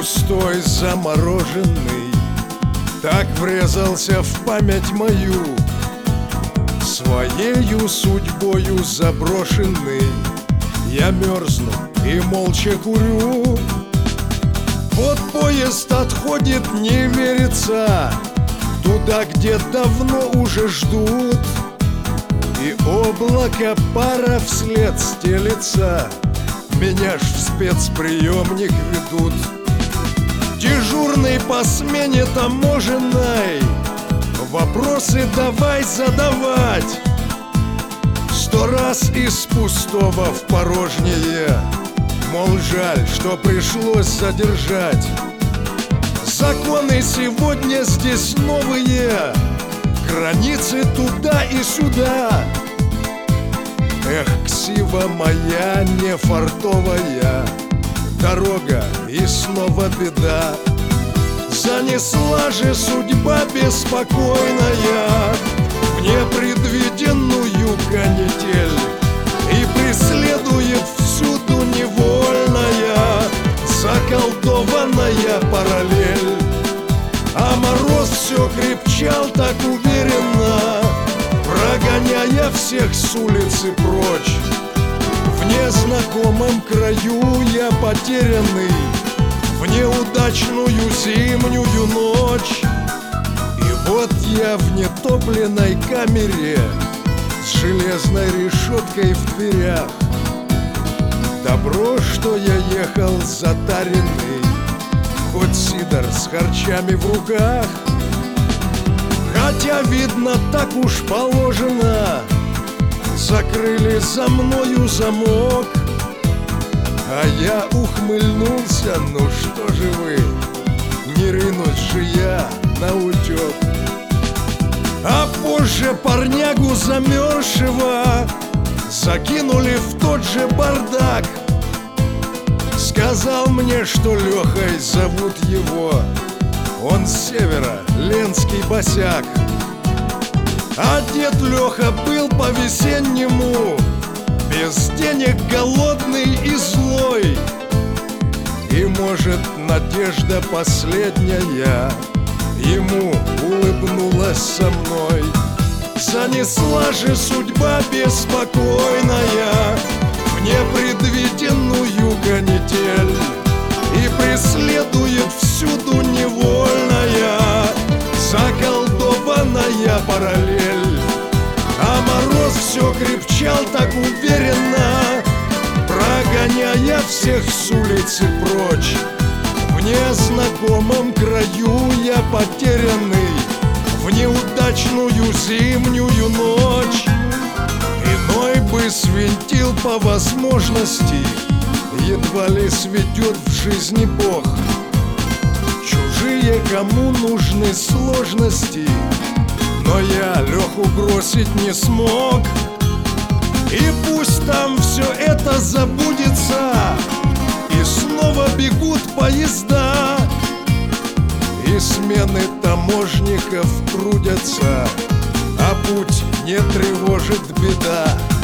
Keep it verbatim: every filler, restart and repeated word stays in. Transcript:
пустой, замороженный, так врезался в память мою, своею судьбою заброшенный. Я мерзну и молча курю. Вот поезд отходит, не верится, туда, где давно уже ждут, и облако пара вслед стелется, меня ж в спецприемник ведут. Дежурный по смене таможенной вопросы давай задавать. Сто раз из пустого в порожнее, мол, жаль, что пришлось задержать. Законы сегодня здесь новые, границы туда и сюда. Эх, ксива моя нефартовая, дорога и снова беда. Занесла же судьба беспокойная в непредвиденную канитель, и преследует всюду невольная, заколдованная параллель. А мороз все крепчал так уверенно, прогоняя всех с улицы прочь. В незнакомом краю я потерянный, в неудачную зимнюю ночь. И вот я в нетопленной камере с железной решеткой в дверях. Добро, что я ехал затаренный, хоть сидор с харчами в руках. Хотя, видно, так уж положено, закрыли за мною замок. А я ухмыльнулся, ну что же вы, не рынусь же я наутек. А позже парнягу замерзшего закинули в тот же бардак. Сказал мне, что Лехой зовут его, он с севера, ленский босяк. А дед Леха был по-весеннему, без денег, голодный и злой. И, может, надежда последняя ему улыбнулась со мной. Занесла же судьба беспокойная в непредвиденную канитель, и преследует всюду невольная, заколдованная параллель. А мороз все крепчал так уверенно, прогоняя всех с улицы прочь. В незнакомом краю я потерянный, в неудачную зимнюю ночь. Иной бы свинтил по возможности, едва ли сведет в жизни Бог. Чужие кому нужны сложности, но я Леху бросить не смог. И пусть там все это забудется, и снова бегут поезда, и смены таможников трудятся, а путь не тревожит беда.